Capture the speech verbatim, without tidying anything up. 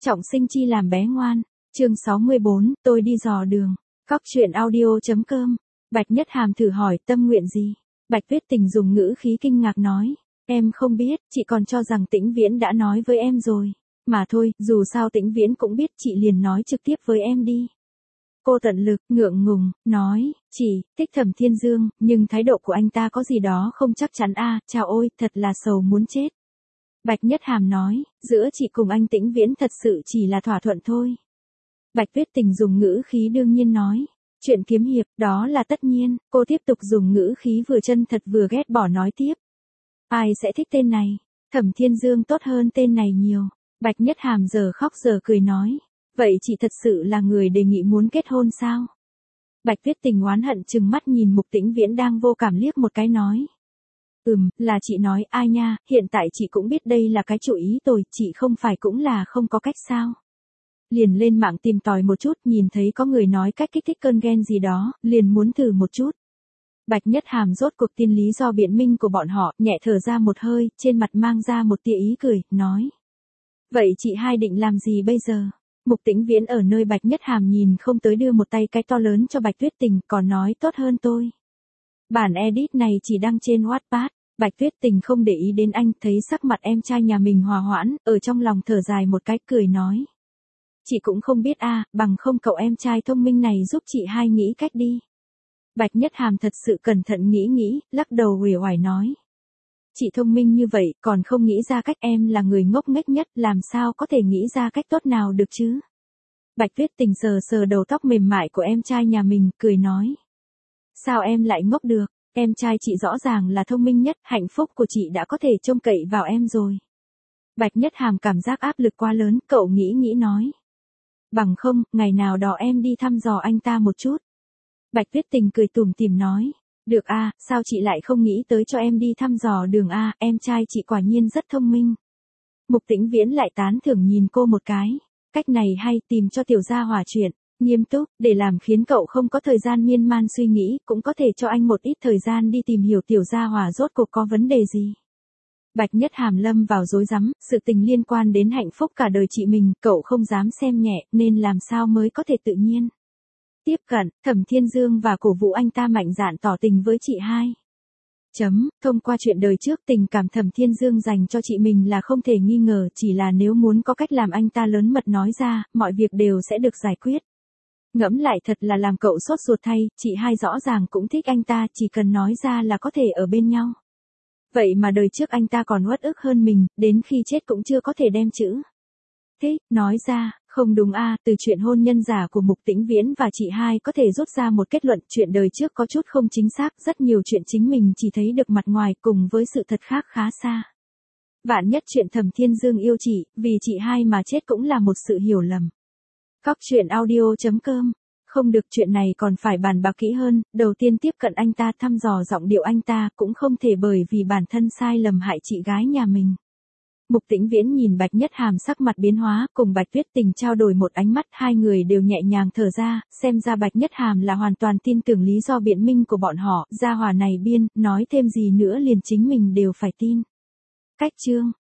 trọng sinh chi làm bé ngoan. Chương sáu mươi bốn, tôi đi dò đường. Cóc truyện audio.com. Bạch Nhất Hàm thử hỏi tâm nguyện gì? Bạch Tuyết Tình dùng ngữ khí kinh ngạc nói. Em không biết, chị còn cho rằng Tĩnh Viễn đã nói với em rồi. Mà thôi, dù sao Tĩnh Viễn cũng biết, chị liền nói trực tiếp với em đi. Cô tận lực, ngượng ngùng, nói, chỉ, thích Thẩm Thiên Dương, nhưng thái độ của anh ta có gì đó không chắc chắn a, à, chào ôi, thật là sầu muốn chết. Bạch Nhất Hàm nói, giữa chị cùng anh Tĩnh Viễn thật sự chỉ là thỏa thuận thôi. Bạch Tuyết Tình dùng ngữ khí đương nhiên nói, chuyện kiếm hiệp, đó là tất nhiên, cô tiếp tục dùng ngữ khí vừa chân thật vừa ghét bỏ nói tiếp. Ai sẽ thích tên này, Thẩm Thiên Dương tốt hơn tên này nhiều. Bạch Nhất Hàm giờ khóc giờ cười nói, vậy chị thật sự là người đề nghị muốn kết hôn sao? Bạch Tuyết Tình oán hận chừng mắt nhìn Mục Tĩnh Viễn đang vô cảm liếc một cái nói. Ừm, là chị nói, ai nha, hiện tại chị cũng biết đây là cái chủ ý tồi, chị không phải cũng là không có cách sao? Liền lên mạng tìm tòi một chút, nhìn thấy có người nói cách kích thích cơn ghen gì đó, liền muốn thử một chút. Bạch Nhất Hàm rốt cuộc tin lý do biện minh của bọn họ, nhẹ thở ra một hơi, trên mặt mang ra một tia ý cười, nói. Vậy chị hai định làm gì bây giờ? Mục Tĩnh Viễn ở nơi Bạch Nhất Hàm nhìn không tới đưa một tay cái to lớn cho Bạch Tuyết Tình, còn nói tốt hơn tôi. Bản edit này chỉ đăng trên Wattpad. Bạch Tuyết Tình không để ý đến anh, thấy sắc mặt em trai nhà mình hòa hoãn, ở trong lòng thở dài một cái, cười nói. Chị cũng không biết a, à, bằng không cậu em trai thông minh này giúp chị hai nghĩ cách đi. Bạch Nhất Hàm thật sự cẩn thận nghĩ nghĩ, lắc đầu uể oải nói. Chị thông minh như vậy, còn không nghĩ ra cách, em là người ngốc nghếch nhất, làm sao có thể nghĩ ra cách tốt nào được chứ? Bạch Tuyết Tình sờ sờ đầu tóc mềm mại của em trai nhà mình, cười nói. Sao em lại ngốc được, em trai chị rõ ràng là thông minh nhất, hạnh phúc của chị đã có thể trông cậy vào em rồi. Bạch Nhất Hàm cảm giác áp lực quá lớn, cậu nghĩ nghĩ nói. Bằng không, ngày nào đó em đi thăm dò anh ta một chút. Bạch Tuyết Tình cười tủm tỉm nói. Được a, à, sao chị lại không nghĩ tới cho em đi thăm dò đường a, à, em trai chị quả nhiên rất thông minh. Mục Tĩnh Viễn lại tán thưởng nhìn cô một cái. Cách này hay, tìm cho tiểu gia hỏa chuyện, nghiêm túc, để làm khiến cậu không có thời gian miên man suy nghĩ, cũng có thể cho anh một ít thời gian đi tìm hiểu tiểu gia hỏa rốt cuộc có vấn đề gì. Bạch Nhất Hàm lâm vào rối rắm, sự tình liên quan đến hạnh phúc cả đời chị mình, cậu không dám xem nhẹ, nên làm sao mới có thể tự nhiên. Tiếp cận, Thẩm Thiên Dương và cổ vũ anh ta mạnh dạn tỏ tình với chị hai. Chấm, thông qua chuyện đời trước, tình cảm Thẩm Thiên Dương dành cho chị mình là không thể nghi ngờ, chỉ là nếu muốn có cách làm anh ta lớn mật nói ra, mọi việc đều sẽ được giải quyết. Ngẫm lại thật là làm cậu sốt ruột thay, chị hai rõ ràng cũng thích anh ta, chỉ cần nói ra là có thể ở bên nhau. Vậy mà đời trước anh ta còn uất ức hơn mình, đến khi chết cũng chưa có thể đem chữ thích nói ra. Không đúng a, à, từ chuyện hôn nhân giả của Mục Tĩnh Viễn và chị hai có thể rút ra một kết luận, chuyện đời trước có chút không chính xác, rất nhiều chuyện chính mình chỉ thấy được mặt ngoài, cùng với sự thật khác khá xa. Vạn nhất chuyện Thẩm Thiên Dương yêu chị, vì chị hai mà chết cũng là một sự hiểu lầm. Cóc truyện audio.com. Không được, chuyện này còn phải bàn bạc kỹ hơn, đầu tiên tiếp cận anh ta, thăm dò giọng điệu anh ta, cũng không thể bởi vì bản thân sai lầm hại chị gái nhà mình. Mục Tĩnh Viễn nhìn Bạch Nhất Hàm sắc mặt biến hóa, cùng Bạch Tuyết Tình trao đổi một ánh mắt, hai người đều nhẹ nhàng thở ra, xem ra Bạch Nhất Hàm là hoàn toàn tin tưởng lý do biện minh của bọn họ, gia hỏa này biên, nói thêm gì nữa liền chính mình đều phải tin. Cách chương